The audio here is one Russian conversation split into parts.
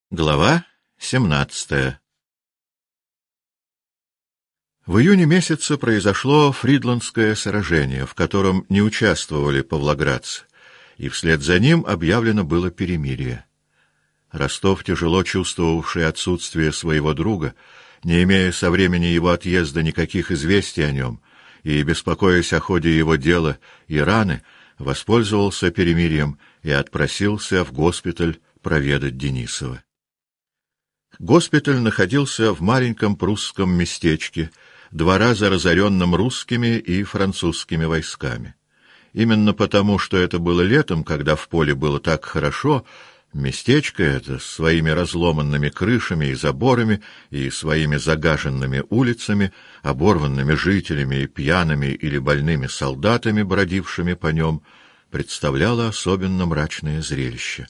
Глава 17. В июне месяце произошло Фридландское сражение, в котором не участвовали павлоградцы, и вслед за ним объявлено было перемирие. Ростов, тяжело чувствовавший отсутствие своего друга, не имея со времени его отъезда никаких известий о нем и беспокоясь о ходе его дела и раны, воспользовался перемирием и отпросился в госпиталь проведать Денисова. Госпиталь находился в маленьком прусском местечке, 2 раза разоренном русскими и французскими войсками. Именно потому, что это было летом, когда в поле было так хорошо, местечко это с своими разломанными крышами и заборами и своими загаженными улицами, оборванными жителями и пьяными или больными солдатами, бродившими по нем, представляло особенно мрачное зрелище.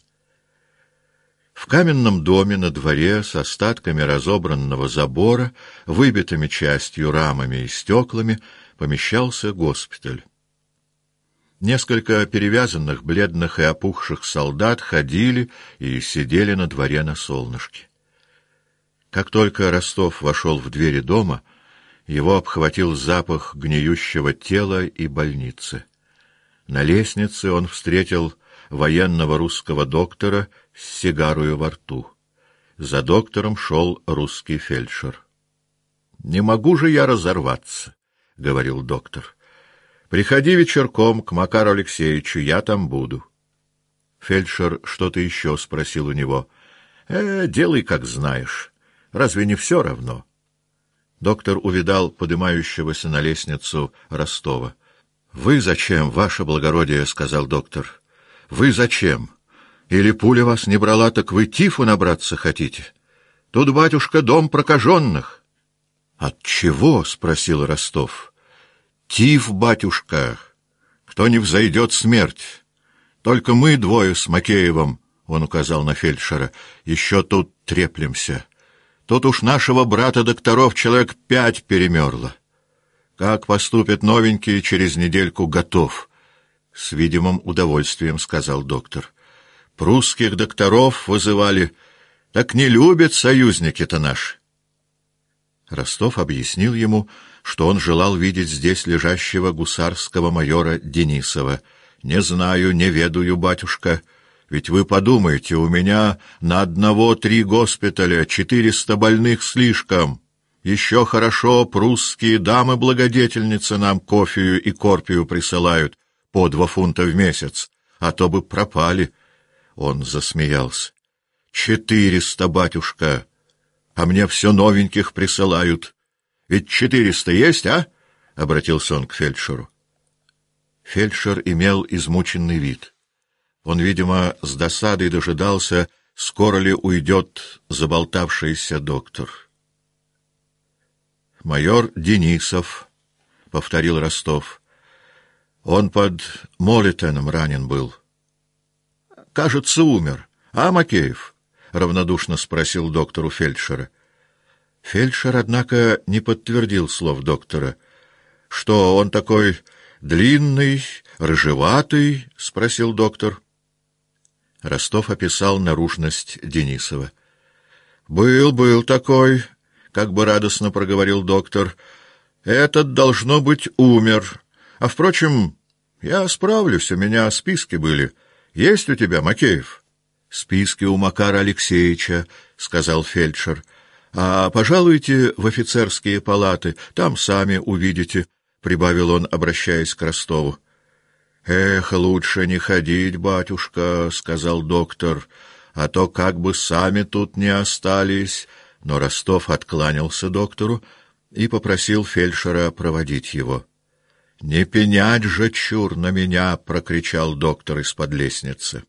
В каменном доме на дворе с остатками разобранного забора, выбитыми частью рамами и стеклами, помещался госпиталь. Несколько перевязанных, бледных и опухших солдат ходили и сидели на дворе на солнышке. Как только Ростов вошел в двери дома, его обхватил запах гниющего тела и больницы. На лестнице он встретил военного русского доктора с сигарою во рту. За доктором шел русский фельдшер. — Не могу же я разорваться, — говорил доктор. — Приходи вечерком к Макару Алексеевичу, я там буду. Фельдшер что-то еще спросил у него. — Делай, как знаешь. Разве не все равно? Доктор увидал подымающегося на лестницу Ростова. — Вы зачем, ваше благородие? — сказал доктор. — Вы зачем? Или пуля вас не брала, так вы тифу набраться хотите? Тут, батюшка, дом прокаженных. — От чего? — спросил Ростов. — Тиф, батюшка. Кто не взойдет, смерть. Только мы 2 с Макеевым, — он указал на фельдшера, — еще тут треплемся. Тут уж нашего брата-докторов человек 5 перемерло. Как поступят новенькие, через недельку готов. — С видимым удовольствием, — сказал доктор. — Прусских докторов вызывали. Так не любят союзники-то наши. Ростов объяснил ему, что он желал видеть здесь лежащего гусарского майора Денисова. — Не знаю, не ведаю, батюшка. Ведь вы подумайте, у меня на 1-3 госпиталя, 400 больных слишком. Еще хорошо прусские дамы-благодетельницы нам кофею и корпию присылают по 2 фунта в месяц, а то бы пропали. Он засмеялся. 400, батюшка, а мне все новеньких присылают. Ведь 400 есть, а? — обратился он к фельдшеру. Фельдшер имел измученный вид. Он, видимо, с досадой дожидался, скоро ли уйдет заболтавшийся доктор. — Майор Денисов, — повторил Ростов. — Он под Молитеном ранен был. — Кажется, умер. А, Макеев? — равнодушно спросил доктор у фельдшера. Фельдшер, однако, не подтвердил слов доктора. — Что, он такой длинный, рыжеватый? — спросил доктор. Ростов описал наружность Денисова. — Был такой, — как бы радостно проговорил доктор. — Этот, должно быть, умер. А, впрочем, я справлюсь, у меня списки были. Есть у тебя, Макеев? — Списки у Макара Алексеевича, — сказал фельдшер. — А пожалуйте в офицерские палаты, там сами увидите, — прибавил он, обращаясь к Ростову. — Эх, лучше не ходить, батюшка, — сказал доктор, — а то как бы сами тут не остались. Но Ростов откланялся доктору и попросил фельдшера проводить его. — Не пенять же, чур, на меня! — прокричал доктор из-под лестницы.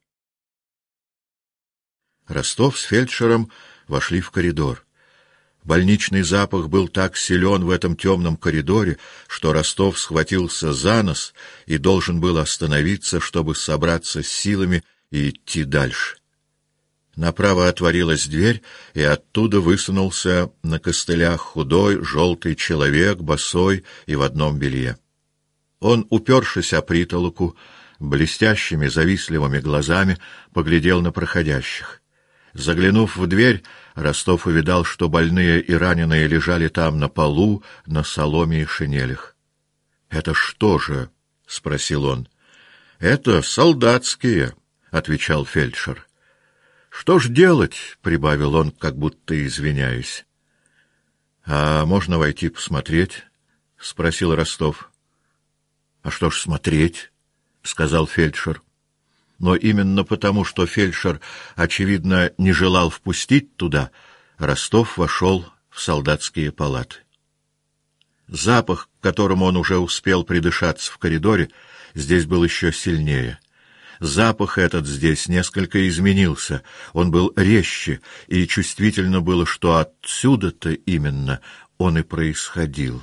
Ростов с фельдшером вошли в коридор. Больничный запах был так силен в этом темном коридоре, что Ростов схватился за нос и должен был остановиться, чтобы собраться с силами и идти дальше. Направо отворилась дверь, и оттуда высунулся на костылях худой, желтый человек, босой и в одном белье. Он, упершись о притолоку, блестящими завистливыми глазами поглядел на проходящих. Заглянув в дверь, Ростов увидал, что больные и раненые лежали там на полу, на соломе и шинелях. — Это что же? — спросил он. — Это солдатские, — отвечал фельдшер. — Что ж делать? — прибавил он, как будто извиняясь. — А можно войти посмотреть? — спросил Ростов. — А что ж смотреть? — сказал фельдшер. Но именно потому, что фельдшер, очевидно, не желал впустить туда, Ростов вошел в солдатские палаты. Запах, к которому он уже успел придышаться в коридоре, здесь был еще сильнее. Запах этот здесь несколько изменился, он был резче, и чувствительно было, что отсюда-то именно он и происходил.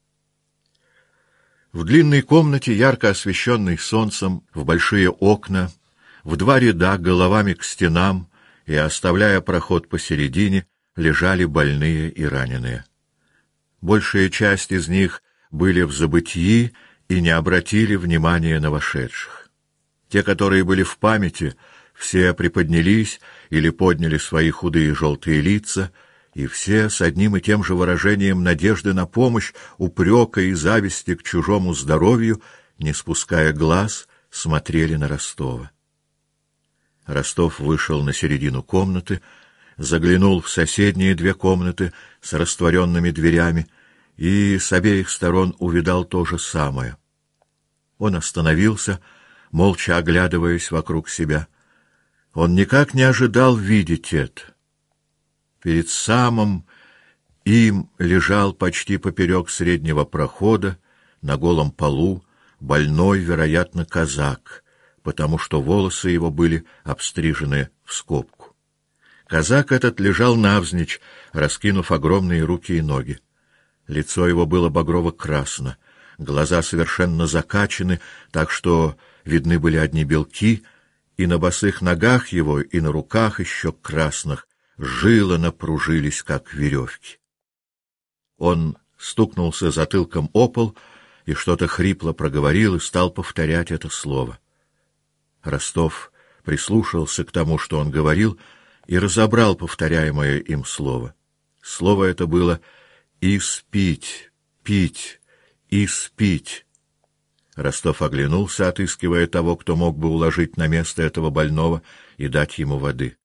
В длинной комнате, ярко освещенной солнцем, в большие окна, в два ряда головами к стенам и оставляя проход посередине, лежали больные и раненые. Большая часть из них были в забытии и не обратили внимания на вошедших. Те, которые были в памяти, все приподнялись или подняли свои худые желтые лица, и все с одним и тем же выражением надежды на помощь, упрека и зависти к чужому здоровью, не спуская глаз, смотрели на Ростова. Ростов вышел на середину комнаты, заглянул в соседние две комнаты с растворенными дверями и с обеих сторон увидал то же самое. Он остановился, молча оглядываясь вокруг себя. Он никак не ожидал видеть это. Перед самым им лежал почти поперек среднего прохода, на голом полу, больной, вероятно, казак, потому что волосы его были обстрижены в скобку. Казак этот лежал навзничь, раскинув огромные руки и ноги. Лицо его было багрово-красно, глаза совершенно закачаны, так что видны были одни белки, и на босых ногах его, и на руках еще красных жилы напружились, как веревки. Он стукнулся затылком о пол и что-то хрипло проговорил и стал повторять это слово. Ростов прислушался к тому, что он говорил, и разобрал повторяемое им слово. Слово это было «испить», «пить», «испить». Ростов оглянулся, отыскивая того, кто мог бы уложить на место этого больного и дать ему воды.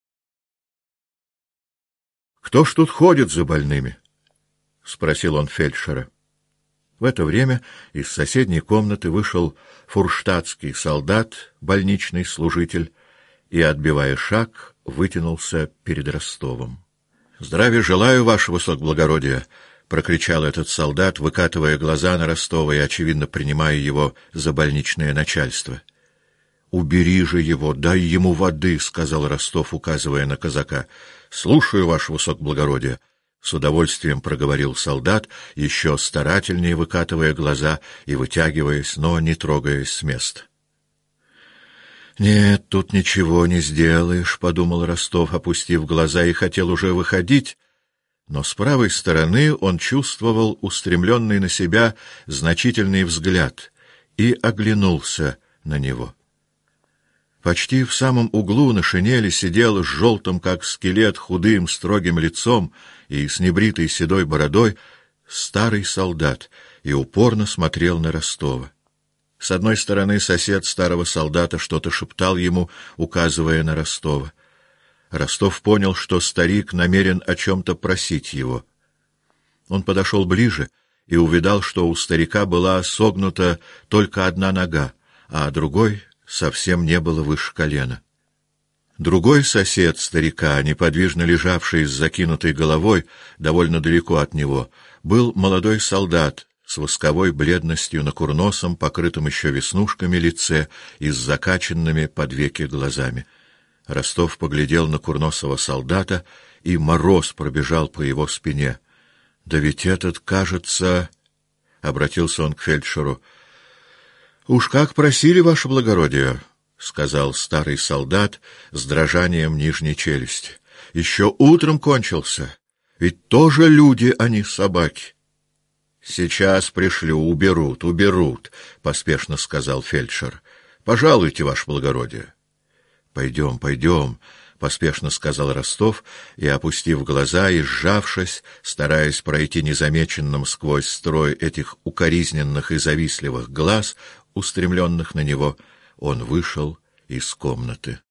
«Кто ж тут ходит за больными?» — спросил он фельдшера. В это время из соседней комнаты вышел фурштадтский солдат, больничный служитель, и, отбивая шаг, вытянулся перед Ростовом. — Здравия желаю, ваше высокоблагородие! — прокричал этот солдат, выкатывая глаза на Ростова и, очевидно, принимая его за больничное начальство. — Убери же его, дай ему воды, — сказал Ростов, указывая на казака. — Слушаю, ваше высокоблагородие! — с удовольствием проговорил солдат, еще старательнее выкатывая глаза и вытягиваясь, но не трогаясь с места. «Нет, тут ничего не сделаешь», — подумал Ростов, опустив глаза, и хотел уже выходить, но с правой стороны он чувствовал устремленный на себя значительный взгляд и оглянулся на него. Почти в самом углу на шинели сидел с желтым, как скелет, худым, строгим лицом и с небритой седой бородой старый солдат и упорно смотрел на Ростова. С одной стороны сосед старого солдата что-то шептал ему, указывая на Ростова. Ростов понял, что старик намерен о чем-то просить его. Он подошел ближе и увидал, что у старика была согнута только одна нога, а другой совсем не было выше колена. Другой сосед старика, неподвижно лежавший с закинутой головой довольно далеко от него, был молодой солдат с восковой бледностью на курносом, покрытом еще веснушками лице и с закачанными под веки глазами. Ростов поглядел на курносого солдата, и мороз пробежал по его спине. — Да ведь этот, кажется... — обратился он к фельдшеру. — Уж как просили, ваше благородие, — сказал старый солдат с дрожанием нижней челюсти. — Еще утром кончился. Ведь тоже люди, а не собаки. — Сейчас пришлю, уберут, — поспешно сказал фельдшер. — Пожалуйте, ваше благородие. — Пойдем, — поспешно сказал Ростов, и, опустив глаза и сжавшись, стараясь пройти незамеченным сквозь строй этих укоризненных и завистливых глаз, устремленных на него, он вышел из комнаты.